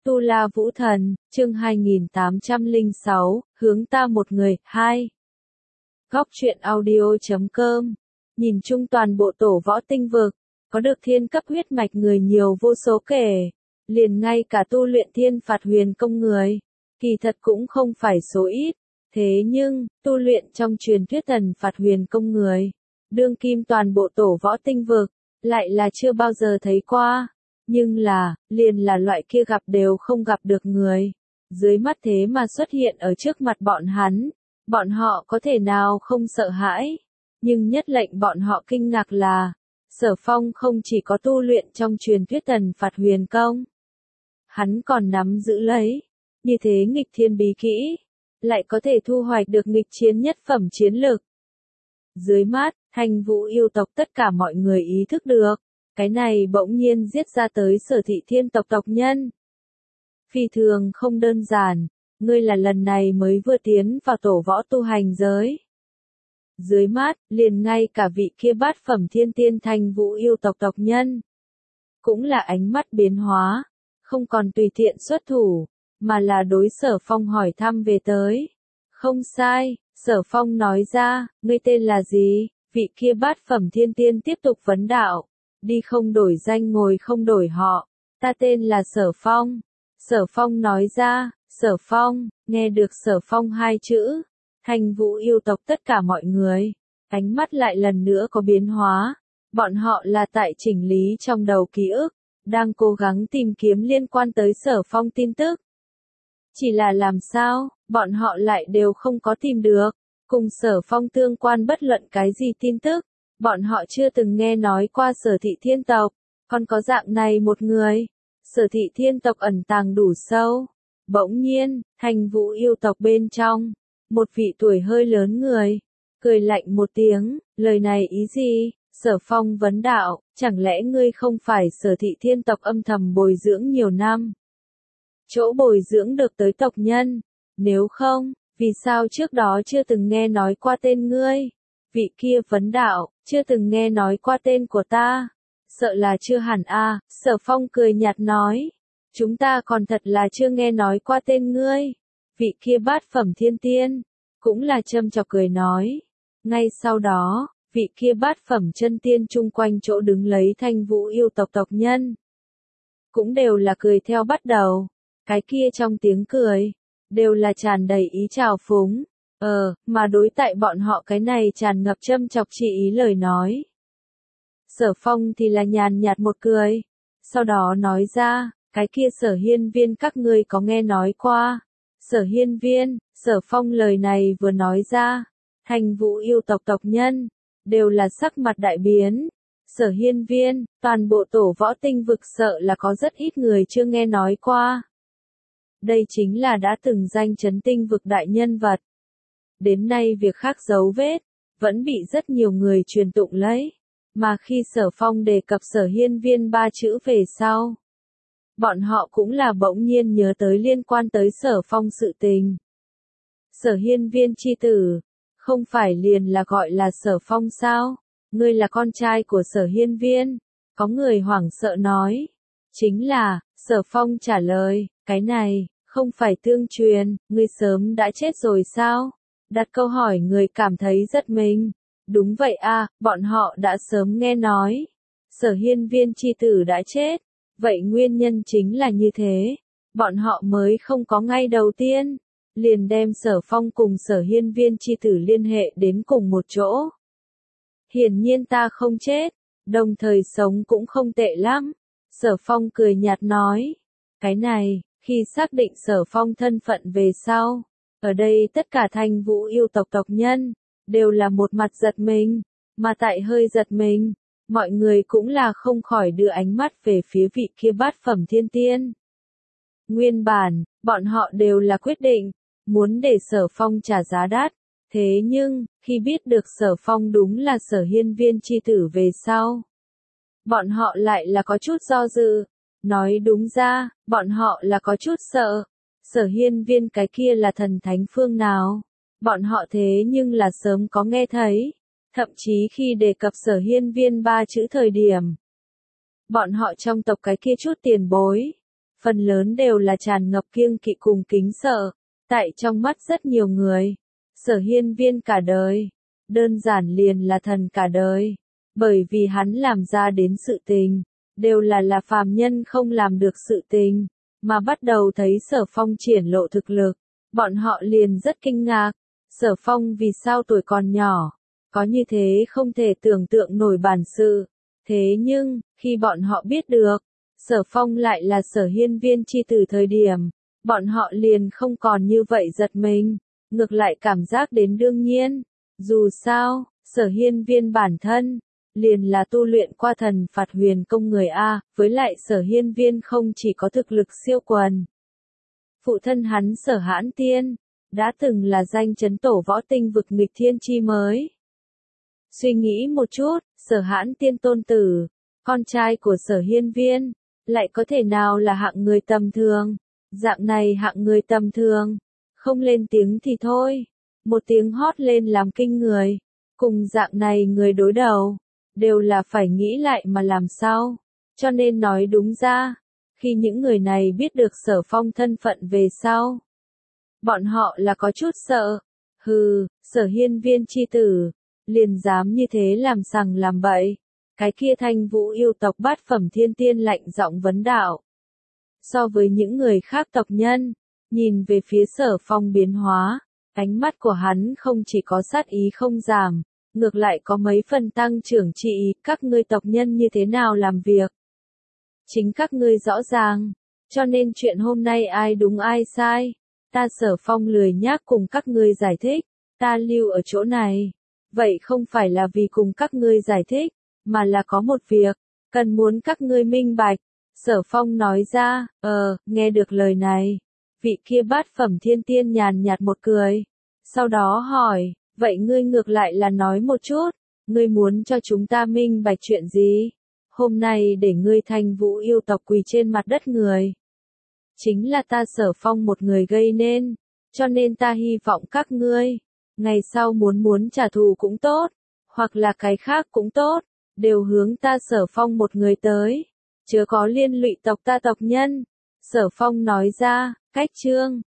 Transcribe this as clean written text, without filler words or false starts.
Tu La Vũ Thần, chương 2806, hướng ta một người, 2. Góc truyện audio.com. Nhìn chung toàn bộ tổ võ tinh vực, có được thiên cấp huyết mạch người nhiều vô số kể, liền ngay cả tu luyện thiên phạt huyền công người, kỳ thật cũng không phải số ít, thế nhưng, tu luyện trong truyền thuyết thần phạt huyền công người, đương kim toàn bộ tổ võ tinh vực, lại là chưa bao giờ thấy qua. Nhưng là, liền là loại kia gặp đều không gặp được người. Dưới mắt thế mà xuất hiện ở trước mặt bọn họ có thể nào không sợ hãi. Nhưng nhất lệnh bọn họ kinh ngạc là, Sở Phong không chỉ có tu luyện trong truyền thuyết thần phạt huyền công. Hắn còn nắm giữ lấy, như thế nghịch thiên bí kỹ, lại có thể thu hoạch được nghịch chiến nhất phẩm chiến lực. Dưới mắt, Thanh Vũ yêu tộc tất cả mọi người ý thức được. Cái này bỗng nhiên giết ra tới Sở Thị Thiên tộc tộc nhân. Phi thường không đơn giản, ngươi là lần này mới vừa tiến vào tổ võ tu hành giới. Dưới mắt, liền ngay cả vị kia bát phẩm thiên tiên Thanh Vũ yêu tộc tộc nhân. Cũng là ánh mắt biến hóa, không còn tùy tiện xuất thủ, mà là đối Sở Phong hỏi thăm về tới. Không sai, Sở Phong nói ra, ngươi tên là gì? Vị kia bát phẩm thiên tiên tiếp tục vấn đạo. Đi không đổi danh ngồi không đổi họ, ta tên là Sở Phong. Sở Phong nói ra, Sở Phong, nghe được Sở Phong hai chữ, Thanh Vũ yêu tộc tất cả mọi người, ánh mắt lại lần nữa có biến hóa, bọn họ là tại chỉnh lý trong đầu ký ức, đang cố gắng tìm kiếm liên quan tới Sở Phong tin tức. Chỉ là làm sao, bọn họ lại đều không có tìm được, cùng Sở Phong tương quan bất luận cái gì tin tức. Bọn họ chưa từng nghe nói qua Sở Thị Thiên tộc, còn có dạng này một người. Sở Thị Thiên tộc ẩn tàng đủ sâu. Bỗng nhiên, Thanh Vũ yêu tộc bên trong, một vị tuổi hơi lớn người, cười lạnh một tiếng, lời này ý gì? Sở Phong vấn đạo, chẳng lẽ ngươi không phải Sở Thị Thiên tộc âm thầm bồi dưỡng nhiều năm? Chỗ bồi dưỡng được tới tộc nhân, nếu không, vì sao trước đó chưa từng nghe nói qua tên ngươi? Vị kia vấn đạo, chưa từng nghe nói qua tên của ta. Sợ là chưa hẳn a. Sở Phong cười nhạt nói. Chúng ta còn thật là chưa nghe nói qua tên ngươi. Vị kia bát phẩm thiên tiên, cũng là châm chọc cười nói. Ngay sau đó, vị kia bát phẩm chân tiên chung quanh chỗ đứng lấy Thanh Vũ yêu tộc tộc nhân. Cũng đều là cười theo bắt đầu. Cái kia trong tiếng cười, đều là tràn đầy ý trào phúng. Mà đối tại bọn họ cái này tràn ngập châm chọc chỉ ý lời nói. Sở Phong thì là nhàn nhạt một cười, sau đó nói ra, cái kia Sở Hiên Viên các ngươi có nghe nói qua. Sở Hiên Viên, Sở Phong lời này vừa nói ra, Thanh Vũ yêu tộc tộc nhân, đều là sắc mặt đại biến. Sở Hiên Viên, toàn bộ tổ võ tinh vực sợ là có rất ít người chưa nghe nói qua. Đây chính là đã từng danh chấn tinh vực đại nhân vật. Đến nay việc khác dấu vết, vẫn bị rất nhiều người truyền tụng lấy. Mà khi Sở Phong đề cập Sở Hiên Viên ba chữ về sau, bọn họ cũng là bỗng nhiên nhớ tới liên quan tới Sở Phong sự tình. Sở Hiên Viên chi tử, không phải liền là gọi là Sở Phong sao? Ngươi là con trai của Sở Hiên Viên. Có người hoảng sợ nói. Chính là, Sở Phong trả lời, cái này, không phải tương truyền, ngươi sớm đã chết rồi sao? Đặt câu hỏi người cảm thấy rất mình. Đúng vậy a, bọn họ đã sớm nghe nói. Sở Hiên Viên chi tử đã chết. Vậy nguyên nhân chính là như thế. Bọn họ mới không có ngay đầu tiên. Liền đem Sở Phong cùng Sở Hiên Viên chi tử liên hệ đến cùng một chỗ. Hiển nhiên ta không chết. Đồng thời sống cũng không tệ lắm. Sở Phong cười nhạt nói. Cái này, khi xác định Sở Phong thân phận về sau. Ở đây tất cả Thanh Vũ yêu tộc tộc nhân, đều là một mặt giật mình, mà tại hơi giật mình, mọi người cũng là không khỏi đưa ánh mắt về phía vị kia bát phẩm thiên tiên. Nguyên bản, bọn họ đều là quyết định, muốn để Sở Phong trả giá đắt, thế nhưng, khi biết được Sở Phong đúng là Sở Hiên Viên chi tử về sau, bọn họ lại là có chút do dự, nói đúng ra, bọn họ là có chút sợ. Sở Hiên Viên cái kia là thần thánh phương nào? Bọn họ thế nhưng là sớm có nghe thấy. Thậm chí khi đề cập Sở Hiên Viên ba chữ thời điểm. Bọn họ trong tộc cái kia chút tiền bối. phần lớn đều là tràn ngập kiêng kỵ cùng kính sợ. Tại trong mắt rất nhiều người, Sở Hiên Viên cả đời, đơn giản liền là thần cả đời, bởi vì hắn làm ra đến sự tình, đều là phàm nhân không làm được sự tình, mà bắt đầu thấy Sở Phong triển lộ thực lực, bọn họ liền rất kinh ngạc, Sở Phong vì sao tuổi còn nhỏ, có như thế không thể tưởng tượng nổi bản sự, thế nhưng, khi bọn họ biết được, Sở Phong lại là Sở Hiên Viên chi tử thời điểm, bọn họ liền không còn như vậy giật mình, ngược lại cảm giác đến đương nhiên, dù sao, Sở Hiên Viên bản thân, liền là tu luyện qua thần phạt huyền công người A, với lại Sở Hiên Viên không chỉ có thực lực siêu quần. Phụ thân hắn Sở Hãn Tiên, đã từng là danh chấn tổ võ tinh vực nghịch thiên chi mới. Suy nghĩ một chút, Sở Hãn Tiên tôn tử, con trai của Sở Hiên Viên, lại có thể nào là hạng người tầm thường, dạng này hạng người tầm thường, không lên tiếng thì thôi, một tiếng hót lên làm kinh người, cùng dạng này người đối đầu, đều là phải nghĩ lại mà làm sao, cho nên nói đúng ra, khi những người này biết được Sở Phong thân phận về sau, bọn họ là có chút sợ, hừ, Sở Hiên Viên chi tử, liền dám như thế làm sằng làm bậy, cái kia Thanh Vũ yêu tộc bát phẩm thiên tiên lạnh giọng vấn đạo. So với những người khác tộc nhân, nhìn về phía Sở Phong biến hóa, ánh mắt của hắn không chỉ có sát ý không giảm, ngược lại có mấy phần tăng trưởng trị, các ngươi tộc nhân như thế nào làm việc. Chính các ngươi rõ ràng, cho nên chuyện hôm nay ai đúng ai sai, ta Sở Phong lười nhác cùng các ngươi giải thích, ta lưu ở chỗ này, vậy không phải là vì cùng các ngươi giải thích, mà là có một việc, cần muốn các ngươi minh bạch. Sở Phong nói ra, nghe được lời này, vị kia bát phẩm thiên tiên nhàn nhạt một cười, sau đó hỏi, vậy ngươi ngược lại là nói một chút, ngươi muốn cho chúng ta minh bạch chuyện gì? Hôm nay để ngươi Thanh Vũ yêu tộc quỳ trên mặt đất người. Chính là ta Sở Phong một người gây nên, cho nên ta hy vọng các ngươi, ngày sau muốn trả thù cũng tốt, hoặc là cái khác cũng tốt, đều hướng ta Sở Phong một người tới, chớ có liên lụy tộc ta tộc nhân. Sở Phong nói ra, cách chương